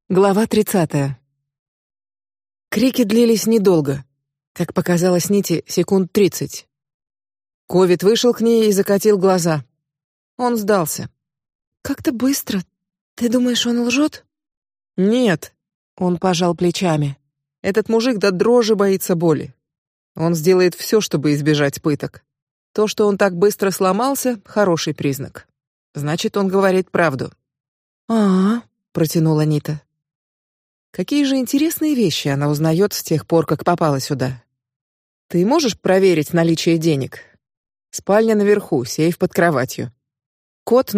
Глава 30. Крики длились недолго. Как показалось Ните, секунд 30. Ковид вышел к ней и закатил глаза. Он сдался. Как-то быстро. Ты думаешь, он лжет? Нет. Он пожал плечами. Этот мужик до дрожи боится боли. Он сделает все, чтобы избежать пыток. То, что он так быстро сломался, хороший признак. Значит, он говорит правду. Протянула Нита. Какие же интересные вещи она узнает с тех пор, как попала сюда. Ты можешь проверить наличие денег? Спальня наверху, сейф под кроватью. Код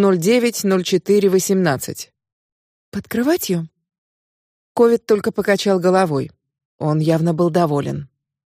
090418. Под кроватью? Ковид только покачал головой. Он явно был доволен.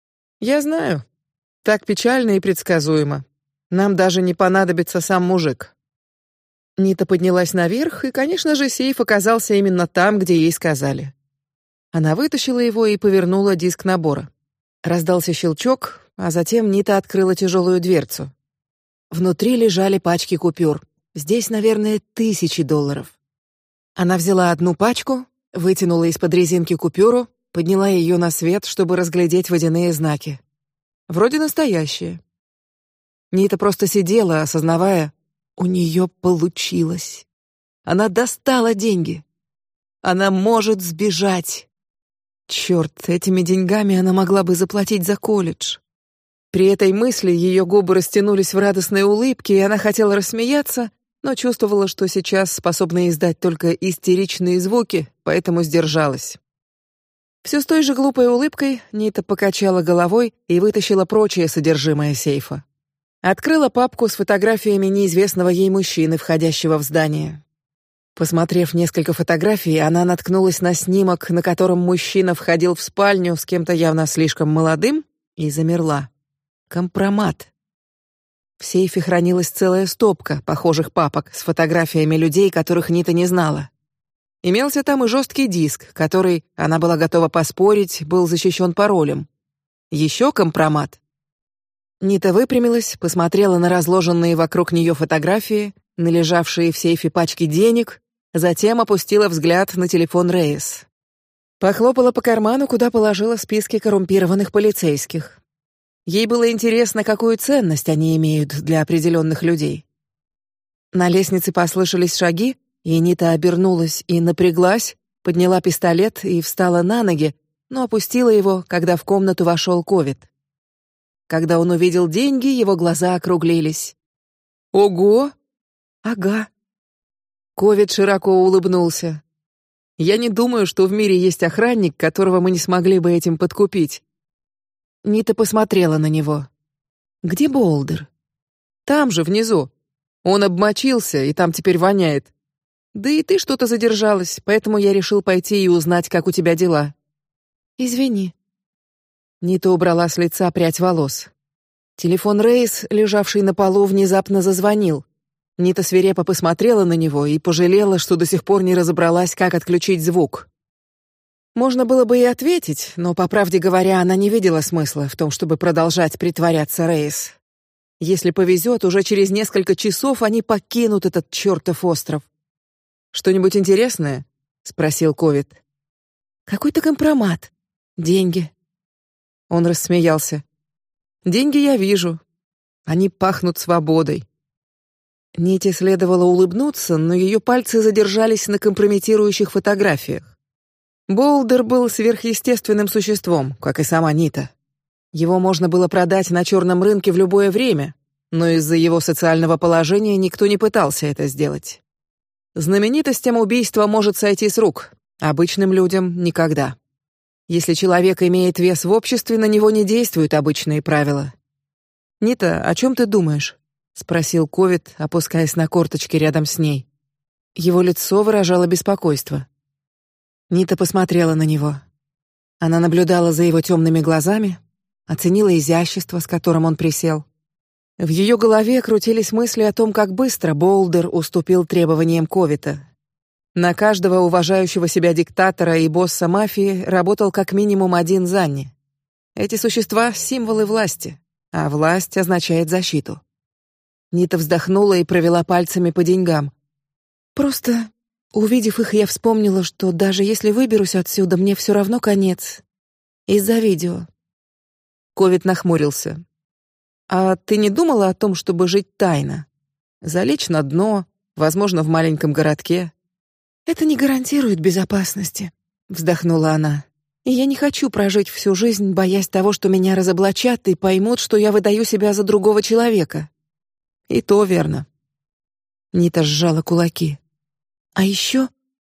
Я знаю. Так печально и предсказуемо. Нам даже не понадобится сам мужик. Нита поднялась наверх, и, конечно же, сейф оказался именно там, где ей сказали. Она вытащила его и повернула диск набора. Раздался щелчок, а затем Нита открыла тяжелую дверцу. Внутри лежали пачки купюр. Здесь, наверное, $1000. Она взяла одну пачку, вытянула из-под резинки купюру, подняла ее на свет, чтобы разглядеть водяные знаки. Вроде настоящие. Нита просто сидела, осознавая, у нее получилось. Она достала деньги. Она может сбежать. Черт, этими деньгами она могла бы заплатить за колледж. При этой мысли ее губы растянулись в радостной улыбке, и она хотела рассмеяться, но чувствовала, что сейчас способна издать только истеричные звуки, поэтому сдержалась. Все с той же глупой улыбкой Нита покачала головой и вытащила прочее содержимое сейфа. Открыла папку с фотографиями неизвестного ей мужчины, входящего в здание. Посмотрев несколько фотографий, она наткнулась на снимок, на котором мужчина входил в спальню с кем-то явно слишком молодым, и замерла. Компромат. В сейфе хранилась целая стопка похожих папок с фотографиями людей, которых Нита не знала. Имелся там и жесткий диск, который, она была готова поспорить, был защищен паролем. Еще компромат. Нита выпрямилась, посмотрела на разложенные вокруг нее фотографии, на лежавшие в сейфе пачки денег, затем опустила взгляд на телефон Рейс. Похлопала по карману, куда положила списки коррумпированных полицейских. Ей было интересно, какую ценность они имеют для определенных людей. На лестнице послышались шаги, и Нита обернулась и напряглась, подняла пистолет и встала на ноги, но опустила его, когда в комнату вошел Ковид. Когда он увидел деньги, его глаза округлились. Ого! Ага. Ковид широко улыбнулся. Я не думаю, что в мире есть охранник, которого мы не смогли бы этим подкупить. Нита посмотрела на него. Где Болдер? Там же внизу. Он обмочился, и там теперь воняет. Да и ты что-то задержалась, поэтому я решил пойти и узнать, как у тебя дела. Извини. Нита убрала с лица прядь волос. Телефон Рейс, лежавший на полу, внезапно зазвонил. Нита свирепо посмотрела на него и пожалела, что до сих пор не разобралась, как отключить звук. Можно было бы и ответить, но, по правде говоря, она не видела смысла в том, чтобы продолжать притворяться Рейс. Если повезет, уже через несколько часов они покинут этот чертов остров. Что-нибудь интересное? – спросил Ковид. Какой-то компромат. Деньги. Он рассмеялся. Деньги я вижу. Они пахнут свободой. Ните следовало улыбнуться, но ее пальцы задержались на компрометирующих фотографиях. Болдер был сверхъестественным существом, как и сама Нита. Его можно было продать на черном рынке в любое время, но из-за его социального положения никто не пытался это сделать. Знаменитостям убийство может сойти с рук, обычным людям никогда. Если человек имеет вес в обществе, на него не действуют обычные правила. Нита, о чем ты думаешь? – спросил Ковид, опускаясь на корточки рядом с ней. Его лицо выражало беспокойство. Нита посмотрела на него. Она наблюдала за его темными глазами, оценила изящество, с которым он присел. В ее голове крутились мысли о том, как быстро Болдер уступил требованиям Ковида. На каждого уважающего себя диктатора и босса мафии работал как минимум один Занни. Эти существа — символы власти, а власть означает защиту. Нита вздохнула и провела пальцами по деньгам. Просто Увидев их, я вспомнила, что даже если выберусь отсюда, мне все равно конец. Из-за видео. Ковид нахмурился. А ты не думала о том, чтобы жить тайно? Залечь на дно, возможно, в маленьком городке? Это не гарантирует безопасности, вздохнула она. И я не хочу прожить всю жизнь, боясь того, что меня разоблачат и поймут, что я выдаю себя за другого человека. И то верно. Нита сжала кулаки. А еще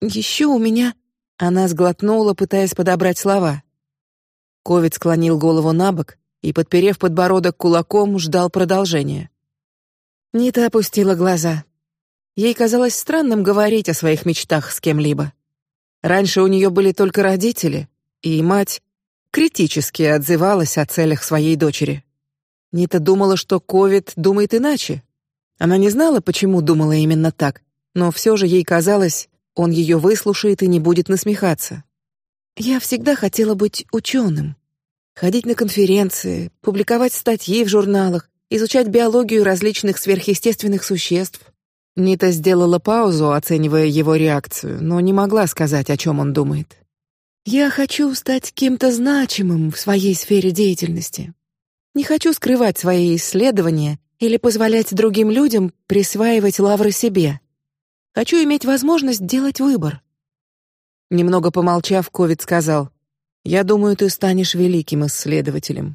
у меня... Она сглотнула, пытаясь подобрать слова. Ковид склонил голову набок и, подперев подбородок кулаком, ждал продолжения. Нита опустила глаза. Ей казалось странным говорить о своих мечтах с кем-либо. Раньше у нее были только родители, и мать критически отзывалась о целях своей дочери. Нита думала, что Ковид думает иначе. Она не знала, почему думала именно так, но все же ей казалось, он ее выслушает и не будет насмехаться. Я всегда хотела быть ученым, ходить на конференции, публиковать статьи в журналах, изучать биологию различных сверхъестественных существ. Нита сделала паузу, оценивая его реакцию, но не могла сказать, о чем он думает. Я хочу стать кем-то значимым в своей сфере деятельности. Не хочу скрывать свои исследования или позволять другим людям присваивать лавры себе. Хочу иметь возможность делать выбор. Немного помолчав, Ковид сказал: «Я думаю, ты станешь великим исследователем».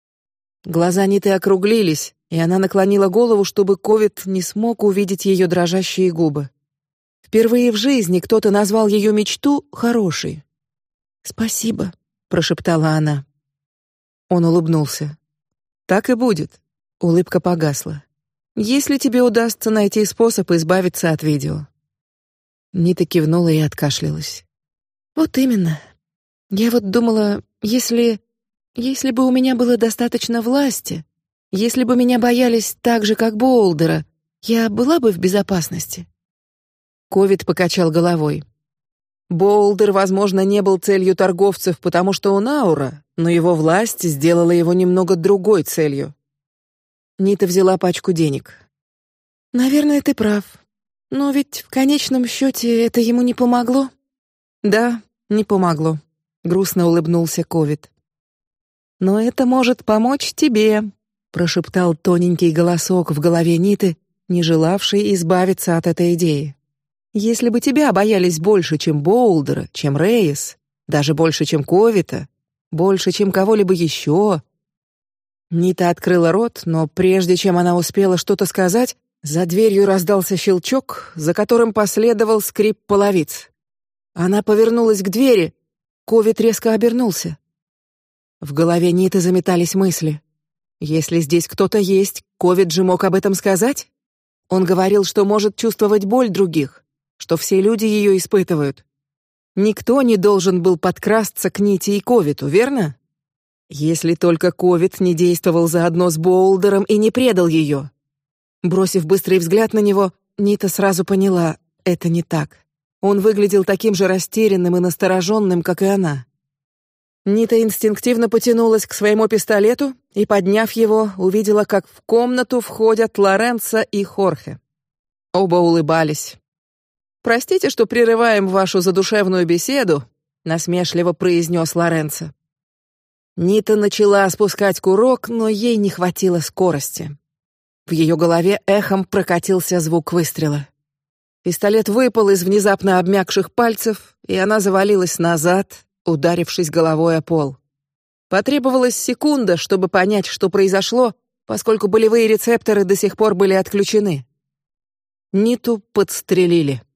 Глаза Ниты округлились, и она наклонила голову, чтобы Ковид не смог увидеть ее дрожащие губы. Впервые в жизни кто-то назвал ее мечту хорошей. «Спасибо», — прошептала она. Он улыбнулся. «Так и будет». Улыбка погасла. «Если тебе удастся найти способ избавиться от видео». Нита кивнула и откашлялась. «Вот именно. Я вот думала, если бы у меня было достаточно власти, если бы меня боялись так же, как Боулдера, я была бы в безопасности». Ковид покачал головой. Боулдер, возможно, не был целью торговцев, потому что он аура, но его власть сделала его немного другой целью. Нита взяла пачку денег. «Наверное, ты прав. Но ведь в конечном счете это ему не помогло». «Да, не помогло», — грустно улыбнулся Ковид. «Но это может помочь тебе», — прошептал тоненький голосок в голове Ниты, не желавший избавиться от этой идеи. «Если бы тебя боялись больше, чем Боулдера, чем Рейс, даже больше, чем Ковита, больше, чем кого-либо еще...» Нита открыла рот, но прежде чем она успела что-то сказать, за дверью раздался щелчок, за которым последовал скрип половиц. Она повернулась к двери. Ковид резко обернулся. В голове Ниты заметались мысли. Если здесь кто-то есть, Ковид же мог об этом сказать? Он говорил, что может чувствовать боль других, что все люди ее испытывают. Никто не должен был подкрасться к Ните и Ковиду, верно? Если только Ковид не действовал заодно с Боулдером и не предал ее. Бросив быстрый взгляд на него, Нита сразу поняла — это не так. Он выглядел таким же растерянным и настороженным, как и она. Нита инстинктивно потянулась к своему пистолету и, подняв его, увидела, как в комнату входят Лоренцо и Хорхе. Оба улыбались. «Простите, что прерываем вашу задушевную беседу», — насмешливо произнес Лоренцо. Нита начала спускать курок, но ей не хватило скорости. В ее голове эхом прокатился звук выстрела. Пистолет выпал из внезапно обмякших пальцев, и она завалилась назад, ударившись головой о пол. Потребовалась секунда, чтобы понять, что произошло, поскольку болевые рецепторы до сих пор были отключены. Ниту подстрелили.